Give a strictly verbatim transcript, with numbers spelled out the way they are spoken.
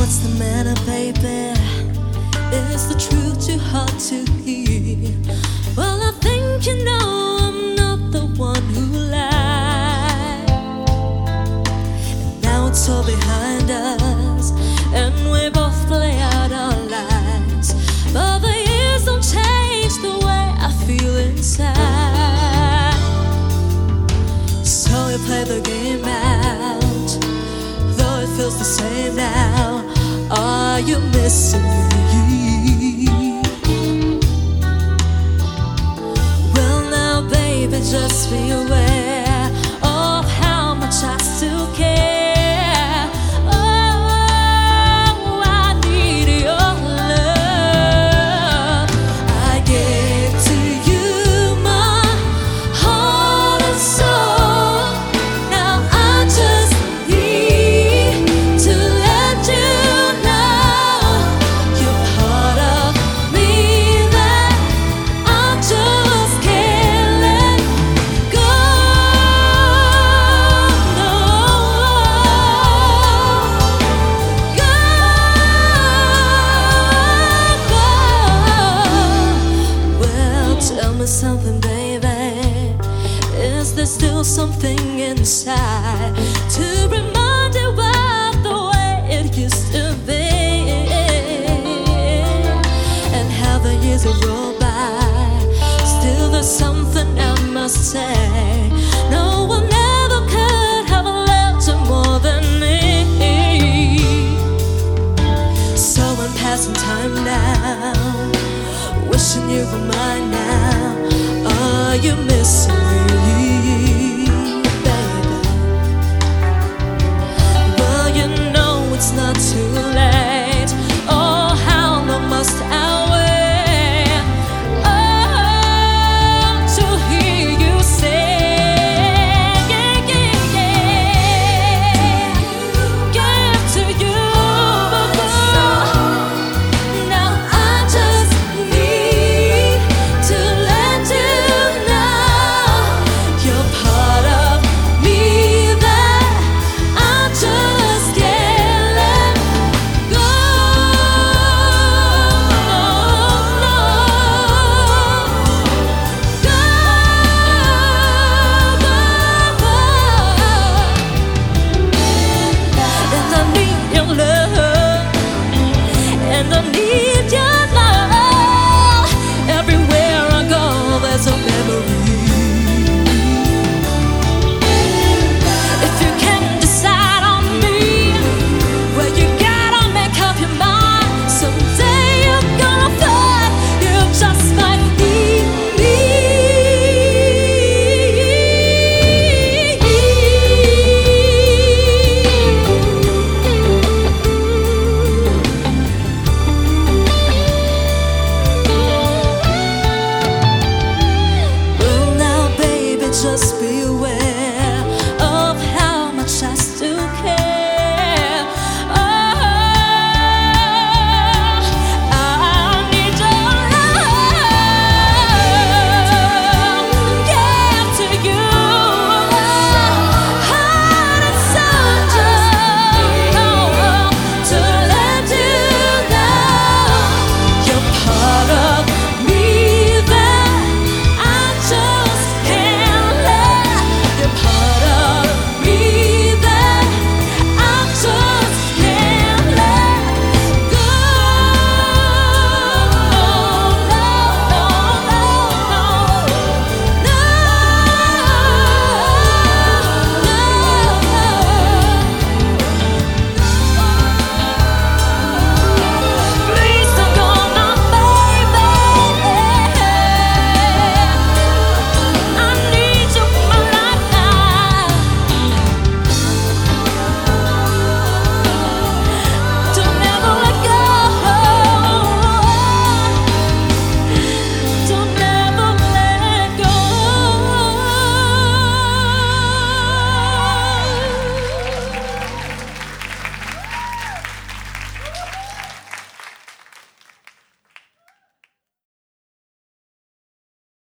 What's the matter, baby? Is the truth too hard to hear? Well, I think you know I'm not the one who lied. And now it's all behind us, and we both play out our lives. But the years don't change the way I feel inside. So we play the game out, though it feels the same now. Are you missing me? Well now, baby, just be aware of how much I still care. Oh, I need your love. I gave to you my heart and soul. Now I just need to let you something, baby. Is there still something inside to remind you of the way it used to be? And how the years will roll by, still there's something I must say. No one ever could have loved you more than me. So I'm passing time now, wishing you were mine